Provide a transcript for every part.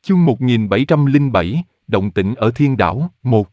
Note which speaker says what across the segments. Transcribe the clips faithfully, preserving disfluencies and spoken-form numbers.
Speaker 1: Chương một nghìn bảy trăm lẻ bảy, động tĩnh ở thiên đảo, một.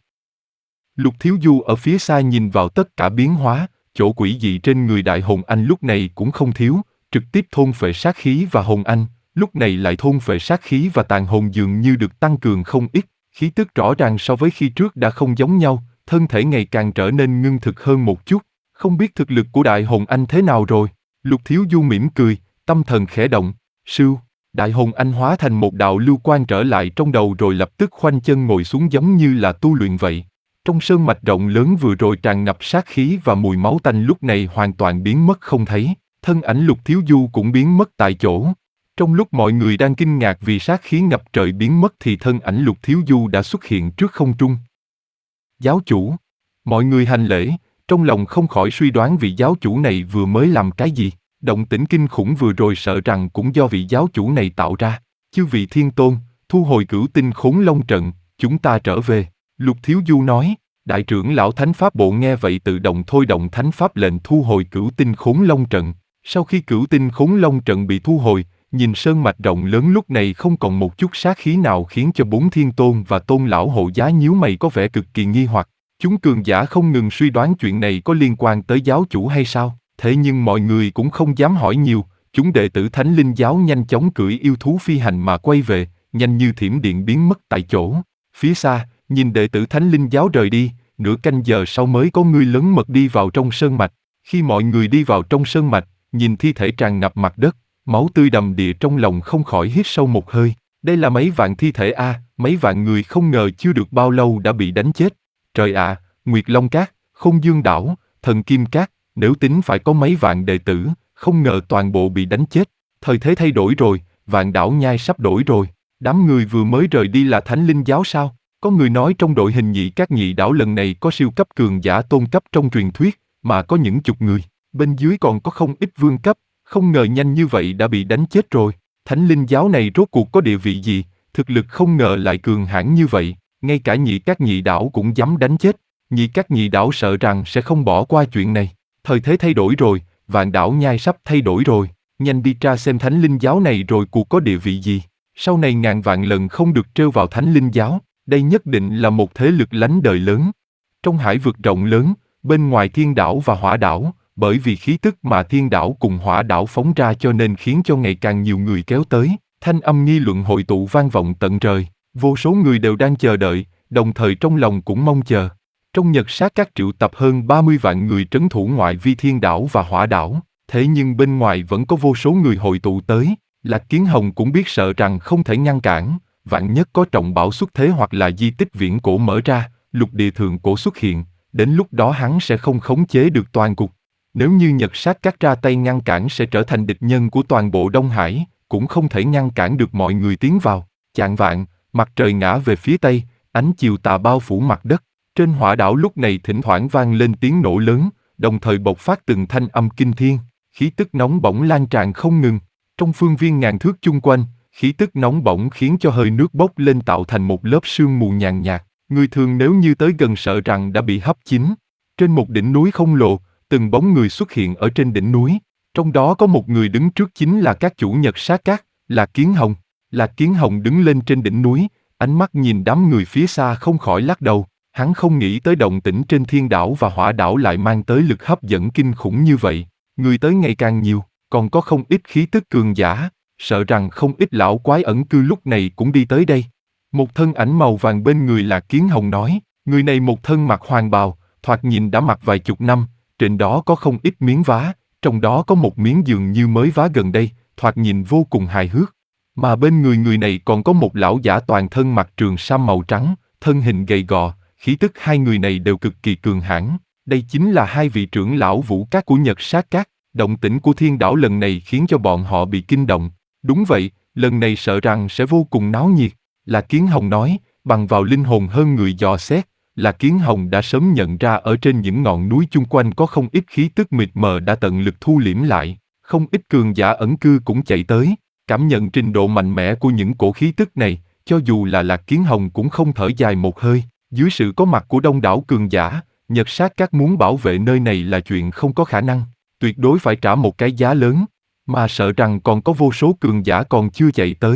Speaker 1: Lục Thiếu Du ở phía xa nhìn vào tất cả biến hóa, chỗ quỷ dị trên người Đại Hồn Anh lúc này cũng không thiếu, trực tiếp thôn phệ sát khí và hồn anh, lúc này lại thôn phệ sát khí và tàn hồn dường như được tăng cường không ít, khí tức rõ ràng so với khi trước đã không giống nhau, thân thể ngày càng trở nên ngưng thực hơn một chút, không biết thực lực của Đại Hồn Anh thế nào rồi. Lục Thiếu Du mỉm cười, tâm thần khẽ động, sưu. Đại Hồn Anh hóa thành một đạo lưu quang trở lại trong đầu rồi lập tức khoanh chân ngồi xuống giống như là tu luyện vậy. Trong sơn mạch rộng lớn vừa rồi tràn ngập sát khí và mùi máu tanh lúc này hoàn toàn biến mất không thấy, thân ảnh Lục Thiếu Du cũng biến mất tại chỗ. Trong lúc mọi người đang kinh ngạc vì sát khí ngập trời biến mất thì thân ảnh Lục Thiếu Du đã xuất hiện trước không trung. Giáo chủ, mọi người hành lễ, trong lòng không khỏi suy đoán vị giáo chủ này vừa mới làm cái gì. Động tĩnh kinh khủng vừa rồi sợ rằng cũng do vị giáo chủ này tạo ra. Chư vị thiên tôn, thu hồi cửu tinh khốn long trận, chúng ta trở về. Lục Thiếu Du nói, đại trưởng lão thánh pháp bộ nghe vậy tự động thôi động thánh pháp lệnh thu hồi cửu tinh khốn long trận. Sau khi cửu tinh khốn long trận bị thu hồi, nhìn sơn mạch rộng lớn lúc này không còn một chút sát khí nào khiến cho bốn thiên tôn và tôn lão hộ giá nhíu mày có vẻ cực kỳ nghi hoặc. Chúng cường giả không ngừng suy đoán chuyện này có liên quan tới giáo chủ hay sao. Thế nhưng mọi người cũng không dám hỏi nhiều, chúng đệ tử Thánh Linh Giáo nhanh chóng cưỡi yêu thú phi hành mà quay về, nhanh như thiểm điện biến mất tại chỗ. Phía xa, nhìn đệ tử Thánh Linh Giáo rời đi, nửa canh giờ sau mới có người lớn mật đi vào trong sơn mạch. Khi mọi người đi vào trong sơn mạch, nhìn thi thể tràn ngập mặt đất, máu tươi đầm đìa trong lòng không khỏi hít sâu một hơi. Đây là mấy vạn thi thể a, à, mấy vạn người không ngờ chưa được bao lâu đã bị đánh chết. Trời ạ, à, Nguyệt Long Cát, Không Dương Đảo, Thần Kim Cát. Nếu tính phải có mấy vạn đệ tử, không ngờ toàn bộ bị đánh chết. Thời thế thay đổi rồi, Vạn Đảo Nhai sắp đổi rồi. Đám người vừa mới rời đi là Thánh Linh Giáo sao? Có người nói trong đội hình nhị các nhị đảo lần này có siêu cấp cường giả tôn cấp trong truyền thuyết, mà có những chục người. Bên dưới còn có không ít vương cấp, không ngờ nhanh như vậy đã bị đánh chết rồi. Thánh Linh Giáo này rốt cuộc có địa vị gì, thực lực không ngờ lại cường hãn như vậy. Ngay cả nhị các nhị đảo cũng dám đánh chết. Nhị các nhị đảo sợ rằng sẽ không bỏ qua chuyện này. Thời thế thay đổi rồi, Vạn Đảo Nhai sắp thay đổi rồi, nhanh đi tra xem Thánh Linh Giáo này rồi cuộc có địa vị gì. Sau này ngàn vạn lần không được trêu vào Thánh Linh Giáo, đây nhất định là một thế lực lánh đời lớn. Trong hải vực rộng lớn, bên ngoài thiên đảo và hỏa đảo, bởi vì khí tức mà thiên đảo cùng hỏa đảo phóng ra cho nên khiến cho ngày càng nhiều người kéo tới, thanh âm nghi luận hội tụ vang vọng tận trời, vô số người đều đang chờ đợi, đồng thời trong lòng cũng mong chờ. Trong Nhật Sát Các triệu tập hơn ba mươi vạn người trấn thủ ngoại vi thiên đảo và hỏa đảo, thế nhưng bên ngoài vẫn có vô số người hội tụ tới, Lạc Kiến Hồng cũng biết sợ rằng không thể ngăn cản, vạn nhất có trọng bảo xuất thế hoặc là di tích viễn cổ mở ra, lục địa thượng cổ xuất hiện, đến lúc đó hắn sẽ không khống chế được toàn cục. Nếu như Nhật Sát Các ra tay ngăn cản sẽ trở thành địch nhân của toàn bộ Đông Hải, cũng không thể ngăn cản được mọi người tiến vào. Chạng vạng, mặt trời ngã về phía tây, ánh chiều tà bao phủ mặt đất. Trên hỏa đảo lúc này thỉnh thoảng vang lên tiếng nổ lớn, đồng thời bộc phát từng thanh âm kinh thiên, khí tức nóng bỏng lan tràn không ngừng. Trong phương viên ngàn thước chung quanh, khí tức nóng bỏng khiến cho hơi nước bốc lên tạo thành một lớp sương mù nhàn nhạt. Người thường nếu như tới gần sợ rằng đã bị hấp chín. Trên một đỉnh núi không lồ, từng bóng người xuất hiện ở trên đỉnh núi. Trong đó có một người đứng trước chính là các chủ Nhật Sát Các, Lạc Kiến Hồng. Lạc Kiến Hồng đứng lên trên đỉnh núi, ánh mắt nhìn đám người phía xa không khỏi lắc đầu. Hắn không nghĩ tới động tĩnh trên thiên đảo và hỏa đảo lại mang tới lực hấp dẫn kinh khủng như vậy. Người tới ngày càng nhiều, còn có không ít khí tức cường giả, sợ rằng không ít lão quái ẩn cư lúc này cũng đi tới đây. Một thân ảnh màu vàng bên người Lạc Kiến Hồng nói, người này một thân mặc hoàng bào, thoạt nhìn đã mặc vài chục năm, trên đó có không ít miếng vá, trong đó có một miếng dường như mới vá gần đây, thoạt nhìn vô cùng hài hước. Mà bên người người này còn có một lão giả toàn thân mặc trường sam màu trắng, thân hình gầy gò. Khí tức hai người này đều cực kỳ cường hãn. Đây chính là hai vị trưởng lão Vũ Các của Nhật Sát Các. Động tĩnh của thiên đảo lần này khiến cho bọn họ bị kinh động. Đúng vậy, lần này sợ rằng sẽ vô cùng náo nhiệt. Là Kiến Hồng nói, bằng vào linh hồn hơn người dò xét, là Kiến Hồng đã sớm nhận ra ở trên những ngọn núi chung quanh có không ít khí tức mịt mờ đã tận lực thu liễm lại. Không ít cường giả ẩn cư cũng chạy tới, cảm nhận trình độ mạnh mẽ của những cổ khí tức này, cho dù là Lạc Kiến Hồng cũng không thở dài một hơi. Dưới sự có mặt của đông đảo cường giả, Nhật Sát Các muốn bảo vệ nơi này là chuyện không có khả năng, tuyệt đối phải trả một cái giá lớn, mà sợ rằng còn có vô số cường giả còn chưa chạy tới,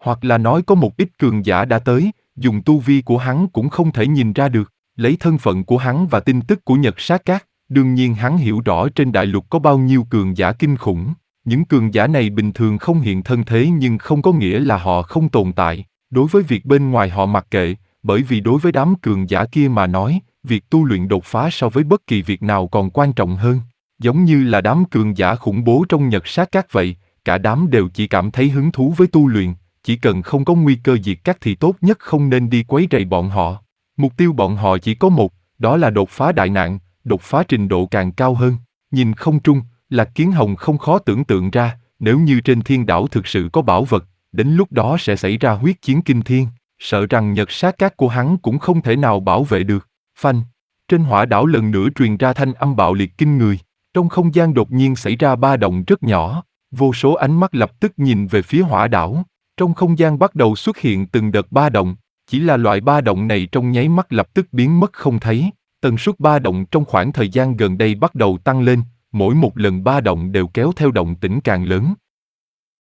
Speaker 1: Hoặc là nói có một ít cường giả đã tới, dùng tu vi của hắn cũng không thể nhìn ra được. Lấy thân phận của hắn và tin tức của Nhật Sát Các, đương nhiên hắn hiểu rõ trên đại lục có bao nhiêu cường giả kinh khủng. Những cường giả này bình thường không hiện thân thế nhưng không có nghĩa là họ không tồn tại. Đối với việc bên ngoài họ mặc kệ, bởi vì đối với đám cường giả kia mà nói, việc tu luyện đột phá so với bất kỳ việc nào còn quan trọng hơn. Giống như là đám cường giả khủng bố trong Nhật Sát Các vậy, cả đám đều chỉ cảm thấy hứng thú với tu luyện, chỉ cần không có nguy cơ diệt các thì tốt nhất không nên đi quấy rầy bọn họ. Mục tiêu bọn họ chỉ có một, đó là đột phá đại nạn, đột phá trình độ càng cao hơn. Nhìn không trung, Lạc Kiến Hồng không khó tưởng tượng ra, nếu như trên thiên đảo thực sự có bảo vật, đến lúc đó sẽ xảy ra huyết chiến kinh thiên, sợ rằng Nhật Sát Các của hắn cũng không thể nào bảo vệ được. Phanh! Trên hỏa đảo lần nữa truyền ra thanh âm bạo liệt kinh người, trong không gian đột nhiên xảy ra ba động rất nhỏ, vô số ánh mắt lập tức nhìn về phía hỏa đảo, trong không gian bắt đầu xuất hiện từng đợt ba động, chỉ là loại ba động này trong nháy mắt lập tức biến mất không thấy, tần suất ba động trong khoảng thời gian gần đây bắt đầu tăng lên, mỗi một lần ba động đều kéo theo động tĩnh càng lớn,